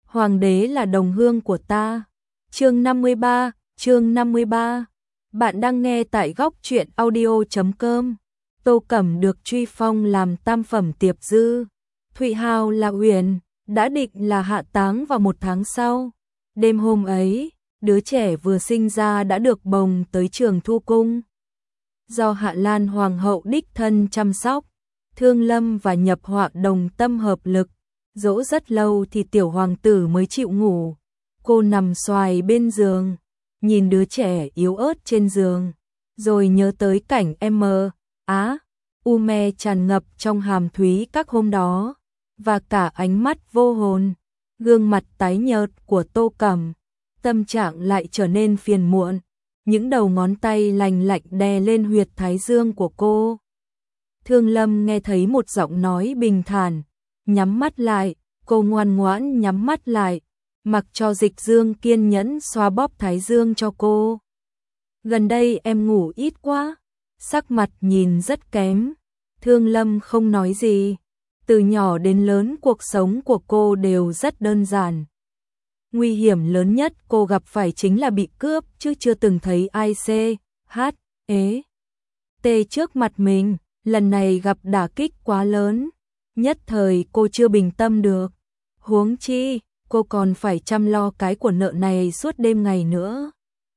Hoàng đế là đồng hương của ta. Chương 53. Bạn đang nghe tại góc truyện audio.com. Tô Cẩm được truy phong làm tam phẩm tiệp dư. Thụy Hào là Uyển, đã định là hạ táng vào 1 tháng sau. Đêm hôm ấy, đứa trẻ vừa sinh ra đã được bồng tới Trường Thu Cung. Do Hạ Lan Hoàng hậu đích thân chăm sóc, Thương Lâm và Nhập Họa đồng tâm hợp lực, dỗ rất lâu thì tiểu hoàng tử mới chịu ngủ. Cô nằm xoài bên giường, nhìn đứa trẻ yếu ớt trên giường, rồi nhớ tới cảnh U me tràn ngập trong hàm thúy các hôm đó, và cả ánh mắt vô hồn, gương mặt tái nhợt của Tô Cẩm. Tâm trạng lại trở nên phiền muộn, những đầu ngón tay lành lạnh đè lên huyệt thái dương của cô. Thương Lâm nghe thấy một giọng nói bình thản, nhắm mắt lại, cô ngoan ngoãn nhắm mắt lại, mặc cho Dịch Dương kiên nhẫn xoa bóp thái dương cho cô. Gần đây em ngủ ít quá, sắc mặt nhìn rất kém. Thương Lâm không nói gì, từ nhỏ đến lớn cuộc sống của cô đều rất đơn giản. Nguy hiểm lớn nhất cô gặp phải chính là bị cướp, chứ chưa từng thấy ai trước mặt mình. Lần này gặp đả kích quá lớn, nhất thời cô chưa bình tâm được. Huống chi, cô còn phải chăm lo cái của nợ này suốt đêm ngày nữa.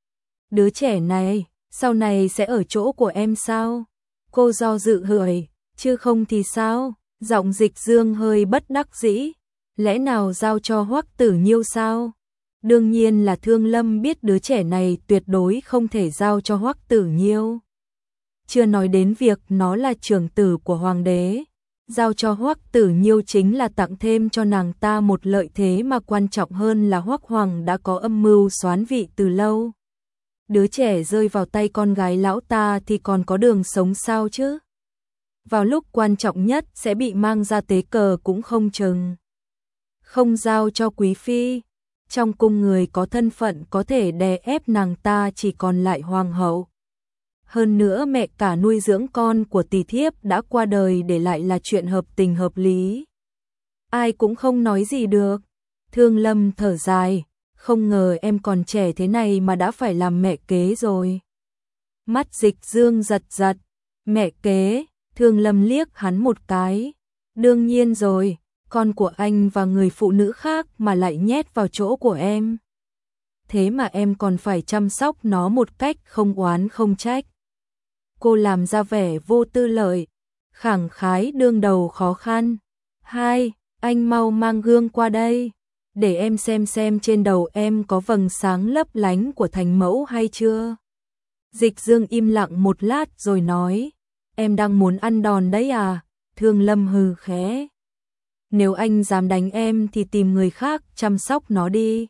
Đứa trẻ này, sau này sẽ ở chỗ của em sao? Cô do dự hỏi, chứ không thì sao? Giọng Dịch Dương hơi bất đắc dĩ, lẽ nào giao cho Hoắc Tử Nhiêu sao? Đương nhiên là Thương Lâm biết đứa trẻ này tuyệt đối không thể giao cho Hoắc Tử Nhiêu. Chưa nói đến việc nó là trưởng tử của hoàng đế, giao cho Hoắc Tử Nhiêu chính là tặng thêm cho nàng ta một lợi thế, mà quan trọng hơn là Hoắc Hoàng đã có âm mưu soán vị từ lâu. Đứa trẻ rơi vào tay con gái lão ta thì còn có đường sống sao chứ? Vào lúc quan trọng nhất sẽ bị mang ra tế cờ cũng không chừng. Không giao cho quý phi, trong cung người có thân phận có thể đè ép nàng ta chỉ còn lại hoàng hậu. Hơn nữa mẹ cả nuôi dưỡng con của tỷ thiếp đã qua đời, để lại là chuyện hợp tình hợp lý. Ai cũng không nói gì được. Thương Lâm thở dài, không ngờ em còn trẻ thế này mà đã phải làm mẹ kế rồi. Mắt Dịch Dương giật giật, mẹ kế? Thương Lâm liếc hắn một cái. Đương nhiên rồi, con của anh và người phụ nữ khác mà lại nhét vào chỗ của em. Thế mà em còn phải chăm sóc nó một cách không oán không trách. Cô làm ra vẻ vô tư lợi, khẳng khái đương đầu khó khăn. Hai, anh mau mang gương qua đây, để em xem trên đầu em có vầng sáng lấp lánh của thành mẫu hay chưa. Dịch Dương im lặng một lát rồi nói, em đang muốn ăn đòn đấy à? Thương Lâm hừ khẽ. Nếu anh dám đánh em thì tìm người khác chăm sóc nó đi.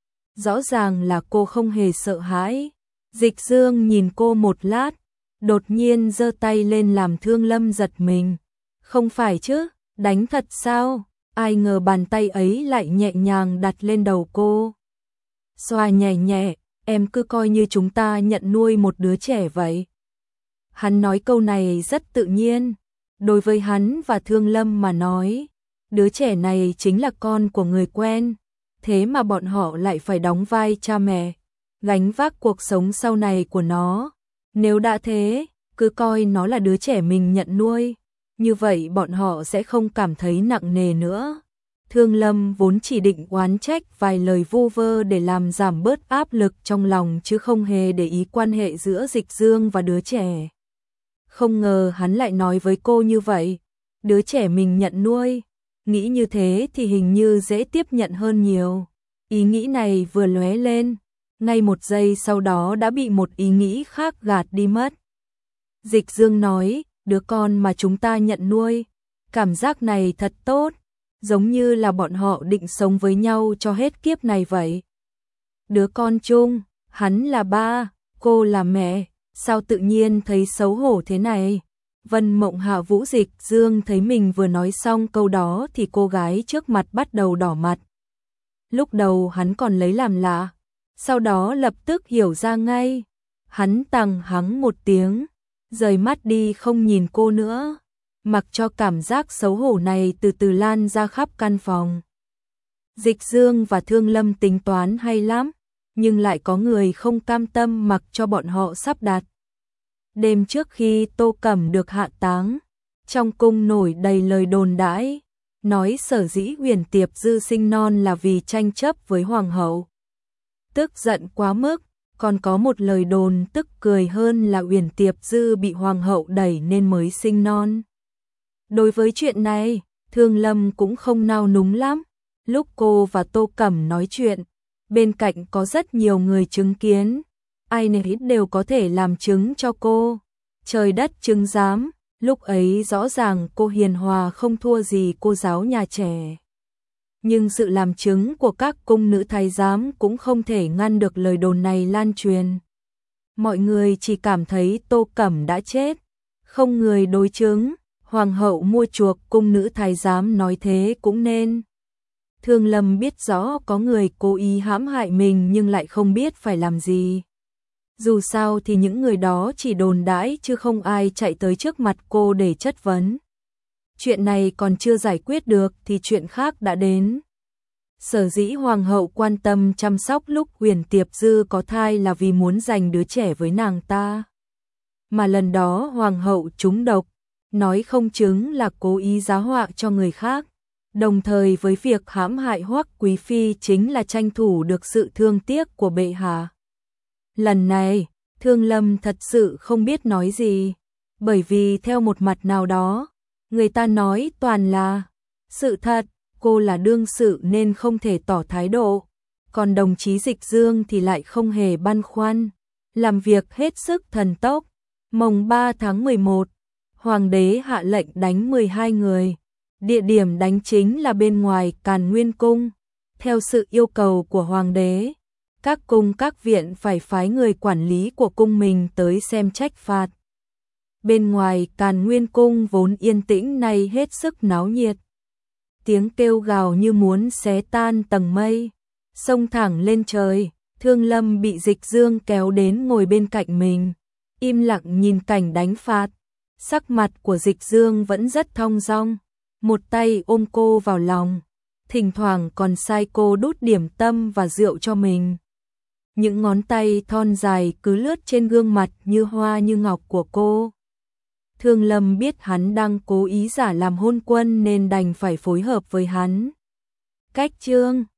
Rõ ràng là cô không hề sợ hãi. Dịch Dương nhìn cô một lát, đột nhiên giơ tay lên làm Thương Lâm giật mình. Không phải chứ, đánh thật sao? Ai ngờ bàn tay ấy lại nhẹ nhàng đặt lên đầu cô. Xoa nhẹ nhẹ, em cứ coi như chúng ta nhận nuôi một đứa trẻ vậy. Hắn nói câu này rất tự nhiên. Đối với hắn và Thương Lâm mà nói, đứa trẻ này chính là con của người quen. Thế mà bọn họ lại phải đóng vai cha mẹ, gánh vác cuộc sống sau này của nó. Nếu đã thế, cứ coi nó là đứa trẻ mình nhận nuôi, như vậy bọn họ sẽ không cảm thấy nặng nề nữa. Thương Lâm vốn chỉ định oán trách vài lời vu vơ để làm giảm bớt áp lực trong lòng, chứ không hề để ý quan hệ giữa Dịch Dương và đứa trẻ. Không ngờ hắn lại nói với cô như vậy, đứa trẻ mình nhận nuôi. Nghĩ như thế thì hình như dễ tiếp nhận hơn nhiều. Ý nghĩ này vừa lóe lên, ngay một giây sau đó đã bị một ý nghĩ khác gạt đi mất. Dịch Dương nói, đứa con mà chúng ta nhận nuôi, cảm giác này thật tốt, giống như là bọn họ định sống với nhau cho hết kiếp này vậy. Đứa con chung, hắn là ba, cô là mẹ, sao tự nhiên thấy xấu hổ thế này? Vân Mộng Hạ Vũ Dịch Dương thấy mình vừa nói xong câu đó thì cô gái trước mặt bắt đầu đỏ mặt. Lúc đầu hắn còn lấy làm lạ, sau đó lập tức hiểu ra ngay. Hắn tằng hắng một tiếng, rời mắt đi không nhìn cô nữa, mặc cho cảm giác xấu hổ này từ từ lan ra khắp căn phòng. Dịch Dương và Thương Lâm tính toán hay lắm, nhưng lại có người không cam tâm mặc cho bọn họ sắp đặt. Đêm trước khi Tô Cẩm được hạ táng, trong cung nổi đầy lời đồn đãi, nói sở dĩ Huyền Tiệp Dư sinh non là vì tranh chấp với hoàng hậu. Tức giận quá mức, còn có một lời đồn tức cười hơn là Huyền Tiệp Dư bị hoàng hậu đẩy nên mới sinh non. Đối với chuyện này, Thương Lâm cũng không nao núng lắm. Lúc cô và Tô Cẩm nói chuyện, bên cạnh có rất nhiều người chứng kiến, ai nấy đều có thể làm chứng cho cô. Trời đất chứng giám, lúc ấy rõ ràng cô hiền hòa không thua gì cô giáo nhà trẻ. Nhưng sự làm chứng của các cung nữ thái giám cũng không thể ngăn được lời đồn này lan truyền. Mọi người chỉ cảm thấy Tô Cẩm đã chết, không người đối chứng, hoàng hậu mua chuộc cung nữ thái giám nói thế cũng nên. Thương Lâm biết rõ có người cố ý hãm hại mình nhưng lại không biết phải làm gì. Dù sao thì những người đó chỉ đồn đãi chứ không ai chạy tới trước mặt cô để chất vấn. Chuyện này còn chưa giải quyết được thì chuyện khác đã đến. Sở dĩ hoàng hậu quan tâm chăm sóc lúc Huyền Tiệp Dư có thai là vì muốn giành đứa trẻ với nàng ta. Mà lần đó hoàng hậu trúng độc, nói không chứng là cố ý giá họa cho người khác. Đồng thời với việc hãm hại Hoắc Quý Phi chính là tranh thủ được sự thương tiếc của bệ hạ. Lần này, Thương Lâm thật sự không biết nói gì, bởi vì theo một mặt nào đó, người ta nói toàn là sự thật, cô là đương sự nên không thể tỏ thái độ, còn đồng chí Dịch Dương thì lại không hề băn khoăn, làm việc hết sức thần tốc. Mồng 3 tháng 11, Hoàng đế hạ lệnh đánh 12 người. Địa điểm đánh chính là bên ngoài Càn Nguyên Cung. Theo sự yêu cầu của Hoàng đế, các cung các viện phải phái người quản lý của cung mình tới xem trách phạt. Bên ngoài Càn Nguyên Cung vốn yên tĩnh nay hết sức náo nhiệt. Tiếng kêu gào như muốn xé tan tầng mây, xông thẳng lên trời. Thương Lâm bị Dịch Dương kéo đến ngồi bên cạnh mình, im lặng nhìn cảnh đánh phạt. Sắc mặt của Dịch Dương vẫn rất thong dong, một tay ôm cô vào lòng, thỉnh thoảng còn sai cô đút điểm tâm và rượu cho mình. Những ngón tay thon dài cứ lướt trên gương mặt như hoa như ngọc của cô. Thương Lâm biết hắn đang cố ý giả làm hôn quân nên đành phải phối hợp với hắn. Cách chương